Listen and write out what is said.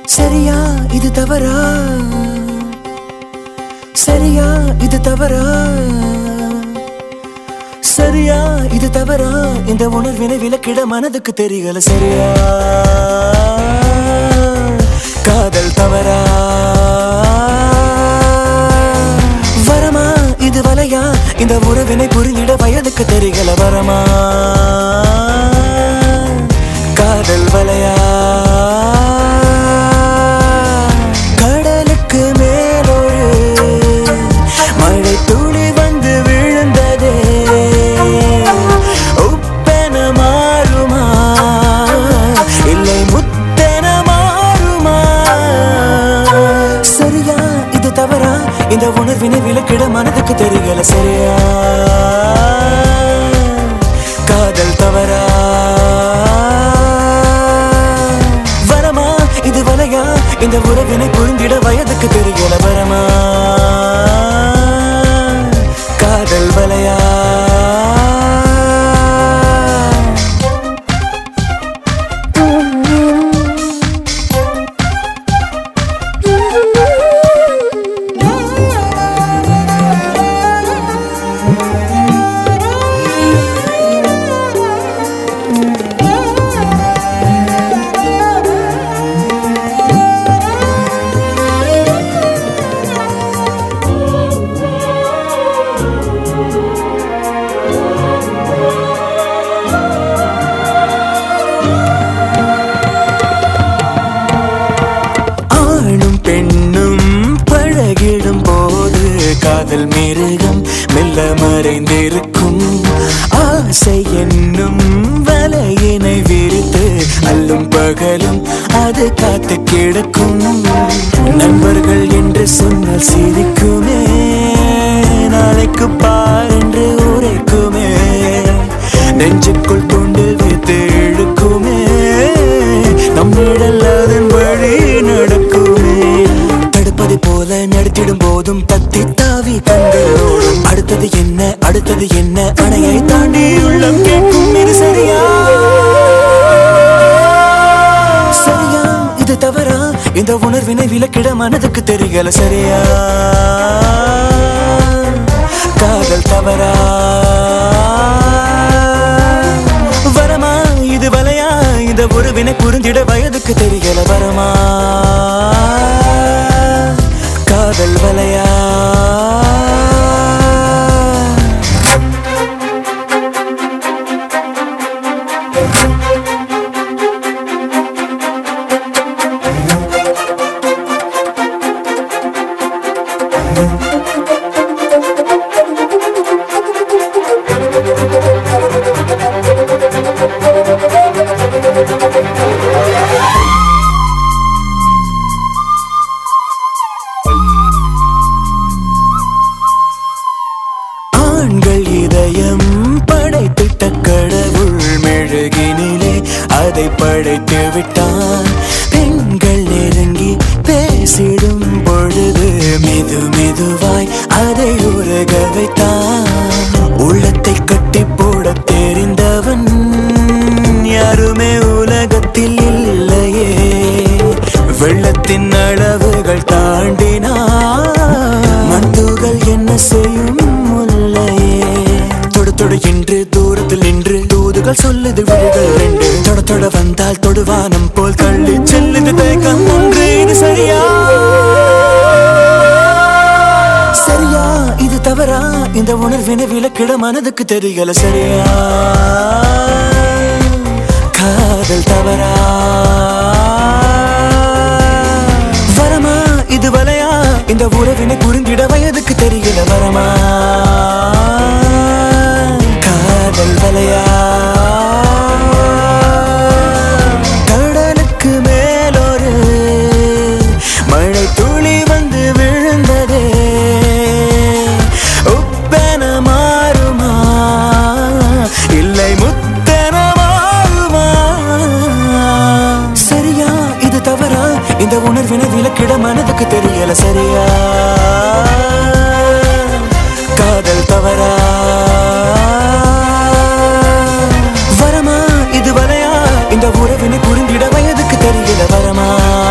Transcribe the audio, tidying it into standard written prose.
சரியா இது தவறா, சரியா இது தவறா, சரியா இது தவறா, இந்த உணர்வினை விலக்கிட மனதுக்கு தெரியல. சரியா காதல் தவறா, வரமா இது வலையா, இந்த உறவினை புரிந்திட வயதுக்கு தெரியல. வரமா காதல் வலையா, கடலுக்கு மேலொரு மழை துளி வந்து விழுந்ததே, உப்பென மாறுமா இல்லை முத்தென மாறுமா? சரியா இது தவறா, இந்த உணர்வினை விலக்கிட மனதுக்கு தெரியல. சரியா காதல் தவறா, வரமா இது வலையா, இந்த உறவினை புரிந்திட வயதுக்கு தெரியல. வரமா காதல் வலையா, காதல் மிருகம் மெல்ல மறைந்திருக்கும், ஆசை என்னும் வலையினை விரித்து அல்லும் பகலும் அது காத்து கிடக்கும். நண்பர்கள் என்று சொன்னால் சிரிக்குமே, நாளைக்கு பார் என்று உரைக்குமே, நெஞ்சுக்குள் தூண்டில் வைத்து இழுக்குமே, நம்மிடல் அதன் வழி நடக்குமே. தடுப்பது போல நடத்திடும் போதும் தத்தி தாவி கண்களோடும், அடுத்தது என்ன அடுத்தது என்ன, அணையை தாண்டி உள்ளம் கேட்கும். இது சரியா சரியா இது தவறா, இந்த உணர்வினை விலக்கிட மனதுக்கு தெரியல. சரியா காதல் தவறா, வரமா இது வலையா, இந்த உறவினை புரிந்திட வயதுக்கு தெரியல. வரமா காதல் வலையா, ஆண்கள் இதயம் படைத்திட்ட கடவுள் மெழுகினிலே அதை படைத்து விட்டான். பெண்கள் நெருங்கி பேசிடும் பொழுது மெது மெதுவாய் அதை உருக வைத்தான். உள்ளத்தை கட்டி போட தெரிந்தவன் யாருமே உலகத்தில் இல்லையே, வெள்ளத்தின் அளவுகள் தாண்டினான் மண்டுகள் என்ன செய்யும் முல்லையே. தொடு தொடு என்று தூரத்தில் நின்று தூதுகள் சொல்லுது விழிகள் ரெண்டு, தொட தொட வந்தால் தொடுவானம் போல் தள்ளி செல்லுது தேக்கம் ஒன்று. இது சரியா சரியா இது தவறா, இந்த உணர்வினை விலக்கிட மனதுக்கு தெரியல. சரியா காதல் தவறா, வரமா இது வலையா, இந்த உறவினை புரிந்திட வயதுக்கு தெரியல. வரமா காதல் வலையா, கடலுக்கு மேலொரு மழை துளி வந்து விழுந்ததே, உப்பென மாறுமா இல்லை முத்தென மாறுமா? சரியா இது தவறா, இந்த உணர்வினை விலக்கிட மனதுக்கு தெரியல. சரியா காதல் தவறா, வரமா இது வலையா, இந்த உறவினை புரிந்திட வயதுக்கு தெரியல. வரமா